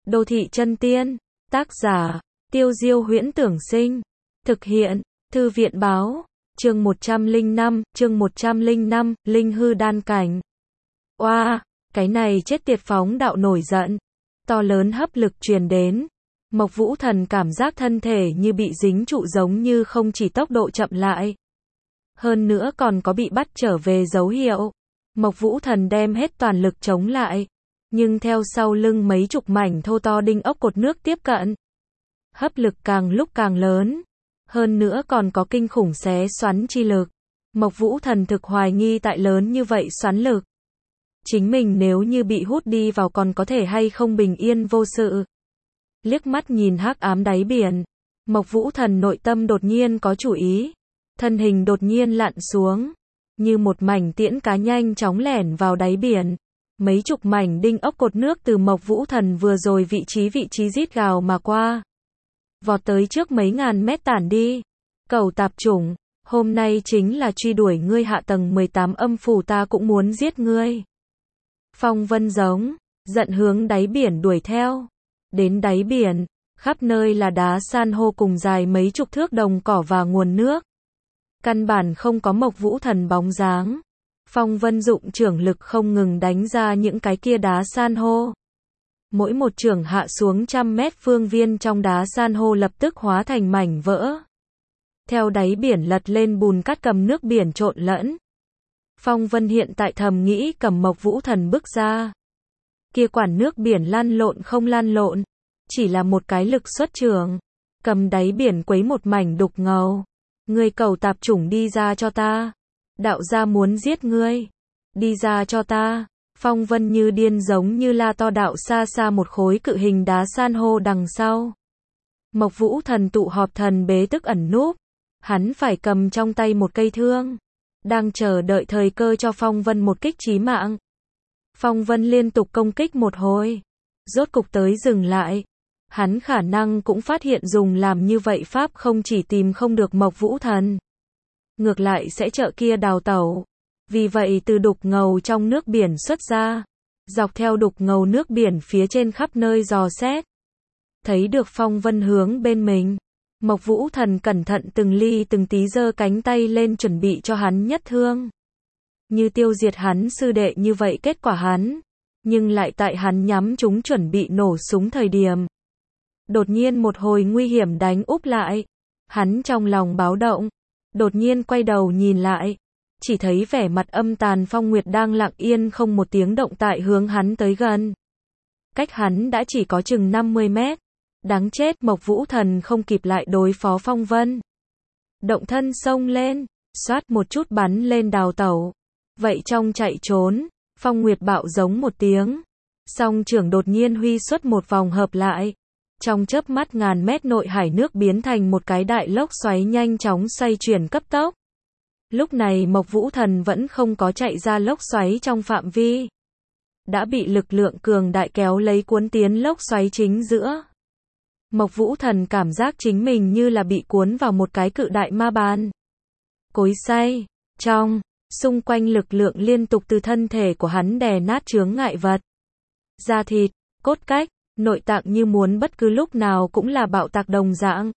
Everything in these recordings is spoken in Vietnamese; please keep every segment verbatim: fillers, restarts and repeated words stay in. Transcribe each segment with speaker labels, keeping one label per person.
Speaker 1: Đô thị chân tiên, tác giả, Tiêu Diêu Huyễn Tưởng Sinh, thực hiện, Thư viện báo, chương một trăm lẻ năm, chương một trăm lẻ năm, Linh hư đan cảnh. Oa, wow, cái này chết tiệt phóng đạo nổi giận, to lớn hấp lực truyền đến. Mộc Vũ Thần cảm giác thân thể như bị dính trụ, giống như không chỉ tốc độ chậm lại, hơn nữa còn có bị bắt trở về dấu hiệu. Mộc Vũ Thần đem hết toàn lực chống lại, nhưng theo sau lưng mấy chục mảnh thô to đinh ốc cột nước tiếp cận. Hấp lực càng lúc càng lớn, hơn nữa còn có kinh khủng xé xoắn chi lực. Mộc Vũ Thần thực hoài nghi tại lớn như vậy xoắn lực, chính mình nếu như bị hút đi vào còn có thể hay không bình yên vô sự. Liếc mắt nhìn hắc ám đáy biển, Mộc Vũ Thần nội tâm đột nhiên có chủ ý, thân hình đột nhiên lặn xuống, như một mảnh tiễn cá nhanh chóng lẻn vào đáy biển. Mấy chục mảnh đinh ốc cột nước từ Mộc Vũ Thần vừa rồi vị trí vị trí rít gào mà qua, vọt tới trước mấy ngàn mét tản đi. Cẩu tạp chủng, hôm nay chính là truy đuổi ngươi hạ tầng mười tám âm phủ, ta cũng muốn giết ngươi. Phong Vân giống giận hướng đáy biển đuổi theo. Đến đáy biển, khắp nơi là đá san hô cùng dài mấy chục thước đồng cỏ và nguồn nước. Căn bản không có Mộc Vũ Thần bóng dáng. Phong Vân dụng trưởng lực không ngừng đánh ra những cái kia đá san hô. Mỗi một trưởng hạ xuống trăm mét phương viên trong đá san hô lập tức hóa thành mảnh vỡ. Theo đáy biển lật lên bùn cát cầm nước biển trộn lẫn. Phong Vân hiện tại thầm nghĩ cầm Mộc Vũ Thần bước ra. Kia quản nước biển lăn lộn không lăn lộn, chỉ là một cái lực xuất trường, cầm đáy biển quấy một mảnh đục ngầu. Ngươi cẩu tạp chủng, đi ra cho ta. Đạo gia muốn giết ngươi. Đi ra cho ta. Phong Vân như điên giống như la to. Đạo xa xa một khối cự hình đá san hô đằng sau. Mộc Vũ Thần tụ họp thần bế tức ẩn núp. Hắn phải cầm trong tay một cây thương, đang chờ đợi thời cơ cho Phong Vân một kích chí mạng. Phong Vân liên tục công kích một hồi, rốt cục tới dừng lại. Hắn khả năng cũng phát hiện dùng làm như vậy pháp không chỉ tìm không được Mộc Vũ Thần, ngược lại sẽ trợ kia đào tẩu. Vì vậy từ đục ngầu trong nước biển xuất ra, dọc theo đục ngầu nước biển phía trên khắp nơi dò xét. Thấy được Phong Vân hướng bên mình, Mộc Vũ Thần cẩn thận từng ly từng tí giơ cánh tay lên chuẩn bị cho hắn nhất thương. Như tiêu diệt hắn sư đệ như vậy, kết quả hắn, nhưng lại tại hắn nhắm chúng chuẩn bị nổ súng thời điểm. Đột nhiên một hồi nguy hiểm đánh úp lại. Hắn trong lòng báo động, đột nhiên quay đầu nhìn lại. Chỉ thấy vẻ mặt âm tàn Phong Nguyệt đang lặng yên không một tiếng động tại hướng hắn tới gần. Cách hắn đã chỉ có chừng năm mươi mét. Đáng chết, Mộc Vũ Thần không kịp lại đối phó Phong Vân. Động thân xông lên, xoát một chút bắn lên đào tẩu. Vậy trong chạy trốn, Phong Nguyệt bạo giống một tiếng. Song trưởng đột nhiên huy xuất một vòng hợp lại. Trong chớp mắt ngàn mét nội hải nước biến thành một cái đại lốc xoáy nhanh chóng xoay chuyển cấp tốc. Lúc này Mộc Vũ Thần vẫn không có chạy ra lốc xoáy trong phạm vi. Đã bị lực lượng cường đại kéo lấy cuốn tiến lốc xoáy chính giữa. Mộc Vũ Thần cảm giác chính mình như là bị cuốn vào một cái cự đại ma bàn. Cối xay, trong, xung quanh lực lượng liên tục từ thân thể của hắn đè nát chướng ngại vật. Da thịt, cốt cách, nội tạng như muốn bất cứ lúc nào cũng là bạo tạc đồng dạng.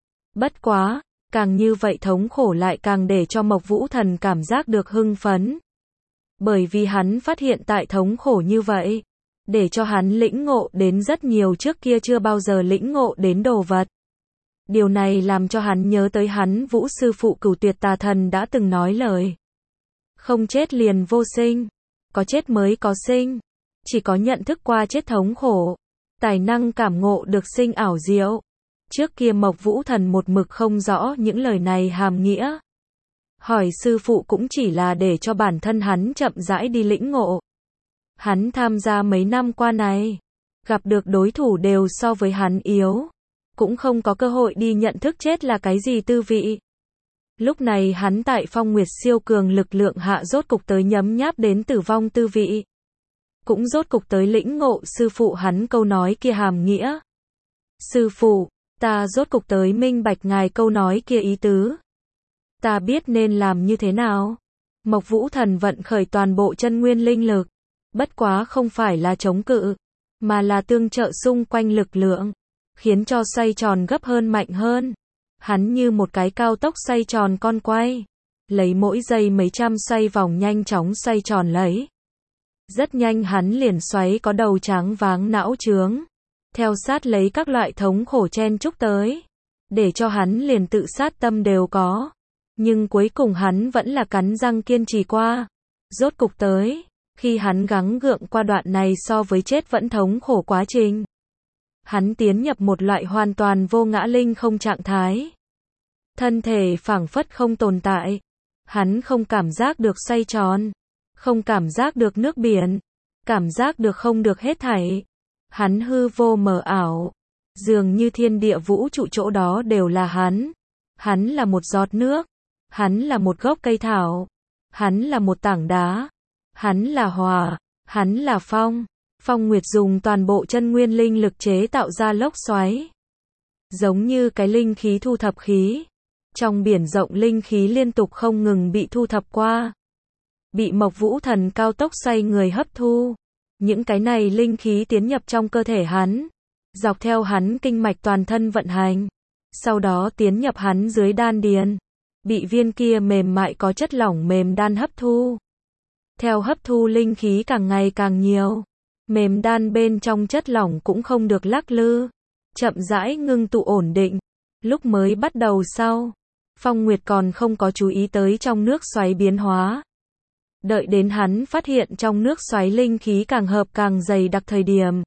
Speaker 1: Bất quá, càng như vậy thống khổ lại càng để cho Mộc Vũ Thần cảm giác được hưng phấn. Bởi vì hắn phát hiện tại thống khổ như vậy, để cho hắn lĩnh ngộ đến rất nhiều trước kia chưa bao giờ lĩnh ngộ đến đồ vật. Điều này làm cho hắn nhớ tới hắn Vũ sư phụ Cửu Tuyệt Tà Thần đã từng nói lời. Không chết liền vô sinh, có chết mới có sinh. Chỉ có nhận thức qua chết thống khổ, tài năng cảm ngộ được sinh ảo diệu. Trước kia Mộc Vũ Thần một mực không rõ những lời này hàm nghĩa. Hỏi sư phụ cũng chỉ là để cho bản thân hắn chậm rãi đi lĩnh ngộ. Hắn tham gia mấy năm qua này, gặp được đối thủ đều so với hắn yếu, cũng không có cơ hội đi nhận thức chết là cái gì tư vị. Lúc này hắn tại Phong Nguyệt siêu cường lực lượng hạ rốt cục tới nhấm nháp đến tử vong tư vị. Cũng rốt cục tới lĩnh ngộ sư phụ hắn câu nói kia hàm nghĩa. Sư phụ, ta rốt cục tới minh bạch ngài câu nói kia ý tứ. Ta biết nên làm như thế nào. Mộc Vũ Thần vận khởi toàn bộ chân nguyên linh lực. Bất quá không phải là chống cự, mà là tương trợ xung quanh lực lượng, khiến cho xoay tròn gấp hơn mạnh hơn. Hắn như một cái cao tốc xoay tròn con quay, lấy mỗi giây mấy trăm xoay vòng nhanh chóng xoay tròn lấy. Rất nhanh hắn liền xoáy có đầu trắng váng não trướng, theo sát lấy các loại thống khổ chen chúc tới, để cho hắn liền tự sát tâm đều có. Nhưng cuối cùng hắn vẫn là cắn răng kiên trì qua. Rốt cục tới, khi hắn gắng gượng qua đoạn này so với chết vẫn thống khổ quá trình. Hắn tiến nhập một loại hoàn toàn vô ngã linh không trạng thái. Thân thể phảng phất không tồn tại. Hắn không cảm giác được xoay tròn, không cảm giác được nước biển, cảm giác được không được hết thảy. Hắn hư vô mờ ảo, dường như thiên địa vũ trụ chỗ đó đều là hắn. Hắn là một giọt nước, hắn là một gốc cây thảo, hắn là một tảng đá, hắn là hỏa, hắn là phong. Phong Nguyệt dùng toàn bộ chân nguyên linh lực chế tạo ra lốc xoáy, giống như cái linh khí thu thập khí. Trong biển rộng linh khí liên tục không ngừng bị thu thập qua, bị Mộc Vũ Thần cao tốc xoay người hấp thu. Những cái này linh khí tiến nhập trong cơ thể hắn, dọc theo hắn kinh mạch toàn thân vận hành, sau đó tiến nhập hắn dưới đan điền, bị viên kia mềm mại có chất lỏng mềm đan hấp thu. Theo hấp thu linh khí càng ngày càng nhiều, mềm đan bên trong chất lỏng cũng không được lắc lư, chậm rãi ngưng tụ ổn định. Lúc mới bắt đầu sau, Phong Nguyệt còn không có chú ý tới trong nước xoáy biến hóa. Đợi đến hắn phát hiện trong nước xoáy linh khí càng hợp càng dày đặc thời điểm,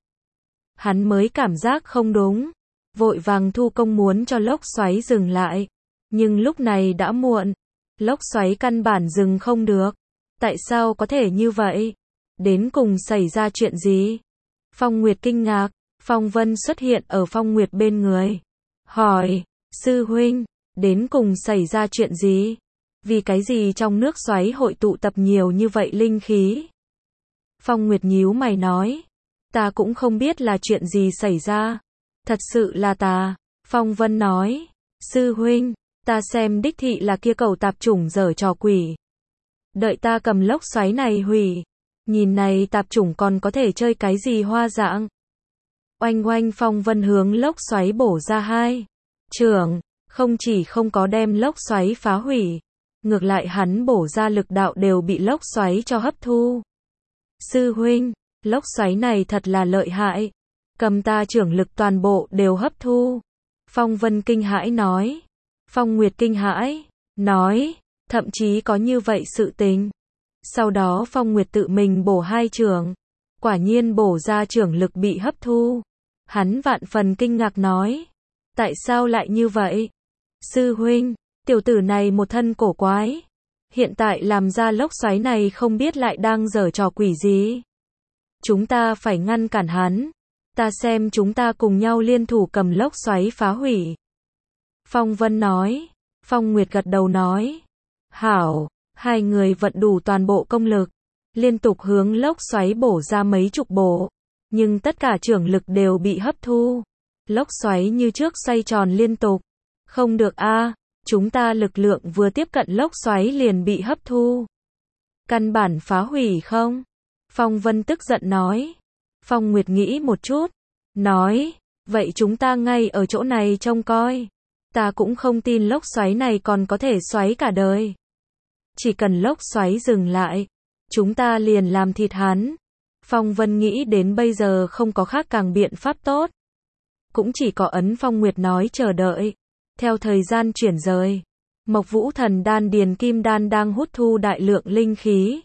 Speaker 1: hắn mới cảm giác không đúng, vội vàng thu công muốn cho lốc xoáy dừng lại. Nhưng lúc này đã muộn, lốc xoáy căn bản dừng không được. Tại sao có thể như vậy? Đến cùng xảy ra chuyện gì? Phong Nguyệt kinh ngạc, Phong Vân xuất hiện ở Phong Nguyệt bên người, hỏi, sư huynh, đến cùng xảy ra chuyện gì? Vì cái gì trong nước xoáy hội tụ tập nhiều như vậy linh khí? Phong Nguyệt nhíu mày nói, ta cũng không biết là chuyện gì xảy ra. Thật sự là ta. Phong Vân nói, sư huynh, ta xem đích thị là kia cầu tạp chủng giở trò quỷ. Đợi ta cầm lốc xoáy này hủy, nhìn này tạp chủng còn có thể chơi cái gì hoa dạng. Oanh oanh, Phong Vân hướng lốc xoáy bổ ra hai chưởng, không chỉ không có đem lốc xoáy phá hủy, ngược lại hắn bổ ra lực đạo đều bị lốc xoáy cho hấp thu. Sư huynh, lốc xoáy này thật là lợi hại, cầm ta chưởng lực toàn bộ đều hấp thu. Phong Vân kinh hãi nói. Phong Nguyệt kinh hãi, nói, thậm chí có như vậy sự tình. Sau đó Phong Nguyệt tự mình bổ hai chưởng, quả nhiên bổ ra chưởng lực bị hấp thu. Hắn vạn phần kinh ngạc nói, tại sao lại như vậy? Sư huynh, tiểu tử này một thân cổ quái, hiện tại làm ra lốc xoáy này không biết lại đang giở trò quỷ gì. Chúng ta phải ngăn cản hắn, ta xem chúng ta cùng nhau liên thủ cầm lốc xoáy phá hủy. Phong Vân nói. Phong Nguyệt gật đầu nói, hảo. Hai người vận đủ toàn bộ công lực, liên tục hướng lốc xoáy bổ ra mấy chục bổ, nhưng tất cả chưởng lực đều bị hấp thu. Lốc xoáy như trước xoay tròn liên tục. Không được a, chúng ta lực lượng vừa tiếp cận lốc xoáy liền bị hấp thu. Căn bản phá hủy không? Phong Vân tức giận nói. Phong Nguyệt nghĩ một chút, nói, vậy chúng ta ngay ở chỗ này trông coi. Ta cũng không tin lốc xoáy này còn có thể xoáy cả đời. Chỉ cần lốc xoáy dừng lại, chúng ta liền làm thịt hắn. Phong Vân nghĩ đến bây giờ không có khác càng biện pháp tốt. Cũng chỉ có ấn Phong Nguyệt nói chờ đợi. Theo thời gian chuyển rời, Mộc Vũ Thần đan điền kim đan đang hút thu đại lượng linh khí.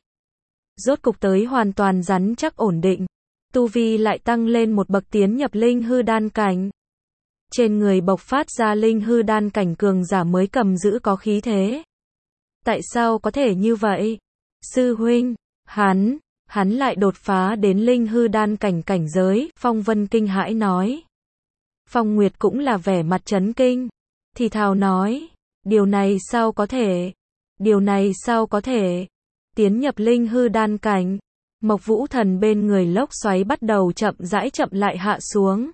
Speaker 1: Rốt cục tới hoàn toàn rắn chắc ổn định. Tu vi lại tăng lên một bậc tiến nhập linh hư đan cảnh. Trên người bộc phát ra linh hư đan cảnh cường giả mới cầm giữ có khí thế. Tại sao có thể như vậy? Sư huynh, hắn, hắn lại đột phá đến linh hư đan cảnh cảnh giới, Phong Vân kinh hãi nói. Phong Nguyệt cũng là vẻ mặt chấn kinh, thì thào nói, điều này sao có thể? Điều này sao có thể? Tiến nhập linh hư đan cảnh, Mộc Vũ Thần bên người lốc xoáy bắt đầu chậm rãi chậm lại hạ xuống.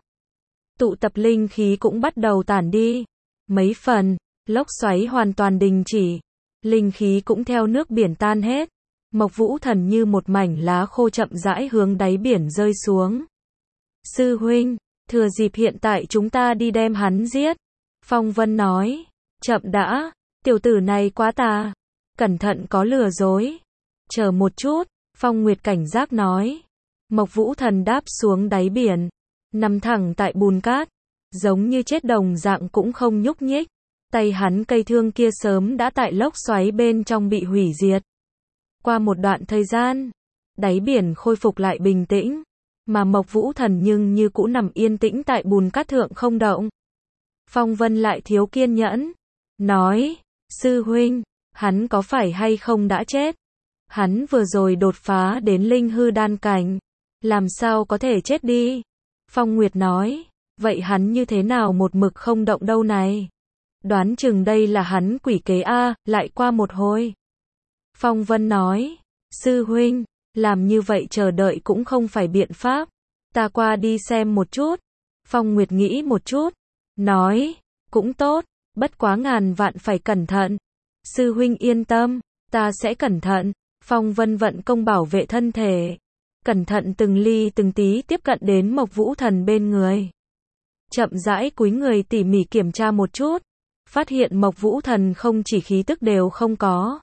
Speaker 1: Tụ tập linh khí cũng bắt đầu tản đi. Mấy phần, lốc xoáy hoàn toàn đình chỉ. Linh khí cũng theo nước biển tan hết. Mộc Vũ Thần như một mảnh lá khô chậm rãi hướng đáy biển rơi xuống. Sư huynh, thừa dịp hiện tại chúng ta đi đem hắn giết. Phong Vân nói, chậm đã, tiểu tử này quá tà, cẩn thận có lừa dối. Chờ một chút, Phong Nguyệt cảnh giác nói. Mộc Vũ Thần đáp xuống đáy biển, nằm thẳng tại bùn cát, giống như chết đồng dạng cũng không nhúc nhích. Tay hắn cây thương kia sớm đã tại lốc xoáy bên trong bị hủy diệt. Qua một đoạn thời gian, đáy biển khôi phục lại bình tĩnh, mà Mộc Vũ Thần nhưng như cũ nằm yên tĩnh tại bùn cát thượng không động. Phong Vân lại thiếu kiên nhẫn, nói, sư huynh, hắn có phải hay không đã chết? Hắn vừa rồi đột phá đến linh hư đan cảnh, làm sao có thể chết đi? Phong Nguyệt nói, vậy hắn như thế nào một mực không động đâu này? Đoán chừng đây là hắn quỷ kế a. Lại qua một hồi. Phong Vân nói, sư huynh, làm như vậy chờ đợi cũng không phải biện pháp, ta qua đi xem một chút. Phong Nguyệt nghĩ một chút, nói, cũng tốt, bất quá ngàn vạn phải cẩn thận. Sư huynh yên tâm, ta sẽ cẩn thận. Phong Vân vận công bảo vệ thân thể, cẩn thận từng ly từng tí tiếp cận đến Mộc Vũ Thần bên người. Chậm rãi cúi người tỉ mỉ kiểm tra một chút, phát hiện Mộc Vũ Thần không chỉ khí tức đều không có,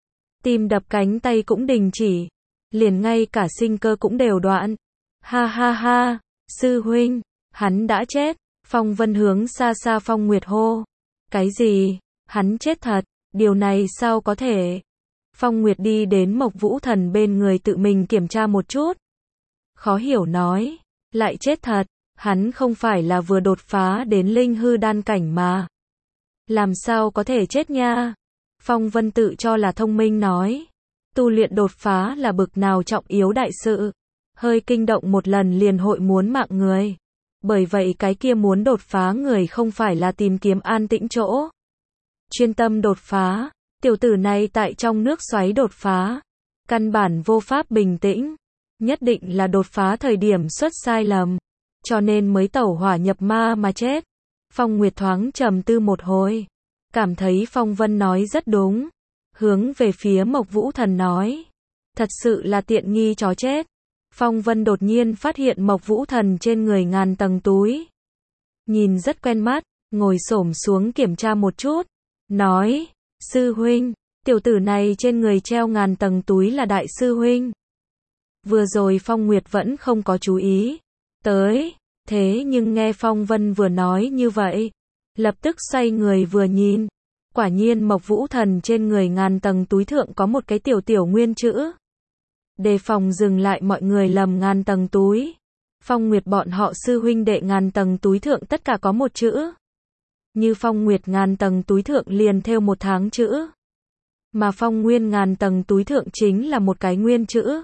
Speaker 1: tim đập cánh tay cũng đình chỉ, liền ngay cả sinh cơ cũng đều đoạn. Ha ha ha, sư huynh, hắn đã chết. Phong Vân hướng xa xa Phong Nguyệt hô. Cái gì? Hắn chết thật? Điều này sao có thể? Phong Nguyệt đi đến Mộc Vũ Thần bên người tự mình kiểm tra một chút. Khó hiểu nói, lại chết thật, hắn không phải là vừa đột phá đến linh hư đan cảnh mà. Làm sao có thể chết nha? Phong Vân tự cho là thông minh nói, tu luyện đột phá là bực nào trọng yếu đại sự, hơi kinh động một lần liền hội muốn mạng người. Bởi vậy cái kia muốn đột phá người không phải là tìm kiếm an tĩnh chỗ, chuyên tâm đột phá. Tiểu tử này tại trong nước xoáy đột phá, căn bản vô pháp bình tĩnh, nhất định là đột phá thời điểm xuất sai lầm, cho nên mới tẩu hỏa nhập ma mà chết. Phong Nguyệt thoáng trầm tư một hồi, cảm thấy Phong Vân nói rất đúng, hướng về phía Mộc Vũ Thần nói, thật sự là tiện nghi chó chết. Phong Vân đột nhiên phát hiện Mộc Vũ Thần trên người ngàn tầng túi, nhìn rất quen mắt, ngồi xổm xuống kiểm tra một chút, nói, sư huynh, tiểu tử này trên người treo ngàn tầng túi là đại sư huynh. Vừa rồi Phong Nguyệt vẫn không có chú ý tới, thế nhưng nghe Phong Vân vừa nói như vậy, lập tức xoay người vừa nhìn, quả nhiên Mộc Vũ Thần trên người ngàn tầng túi thượng có một cái tiểu tiểu nguyên chữ. Đề phòng dừng lại mọi người lầm ngàn tầng túi. Phong Nguyệt bọn họ sư huynh đệ ngàn tầng túi thượng tất cả có một chữ. Như Phong Nguyệt ngàn tầng túi thượng liền theo một tháng chữ. Mà Phong Nguyên ngàn tầng túi thượng chính là một cái nguyên chữ.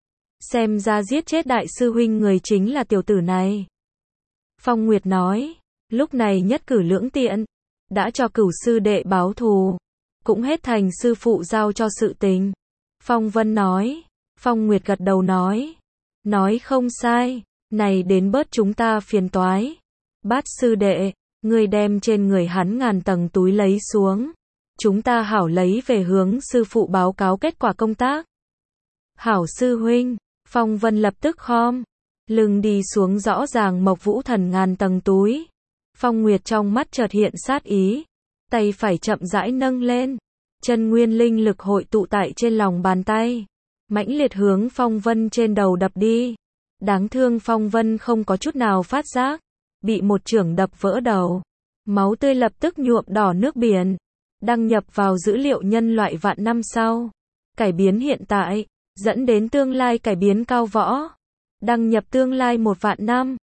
Speaker 1: Xem ra giết chết đại sư huynh người chính là tiểu tử này. Phong Nguyệt nói, lúc này nhất cử lưỡng tiện, đã cho cửu sư đệ báo thù, cũng hết thành sư phụ giao cho sự tình. Phong Vân nói, Phong Nguyệt gật đầu nói, nói không sai, này đến bớt chúng ta phiền toái. Bát sư đệ, ngươi đem trên người hắn ngàn tầng túi lấy xuống, chúng ta hảo lấy về hướng sư phụ báo cáo kết quả công tác. Hảo sư huynh. Phong Vân lập tức khom lưng đi xuống rõ ràng Mộc Vũ Thần ngàn tầng túi. Phong Nguyệt trong mắt chợt hiện sát ý, tay phải chậm rãi nâng lên, chân nguyên linh lực hội tụ tại trên lòng bàn tay, mãnh liệt hướng Phong Vân trên đầu đập đi. Đáng thương Phong Vân không có chút nào phát giác, bị một chưởng đập vỡ đầu, máu tươi lập tức nhuộm đỏ nước biển, đăng nhập vào dữ liệu nhân loại vạn năm sau, cải biến hiện tại, dẫn đến tương lai cải biến cao võ, đăng nhập tương lai một vạn năm.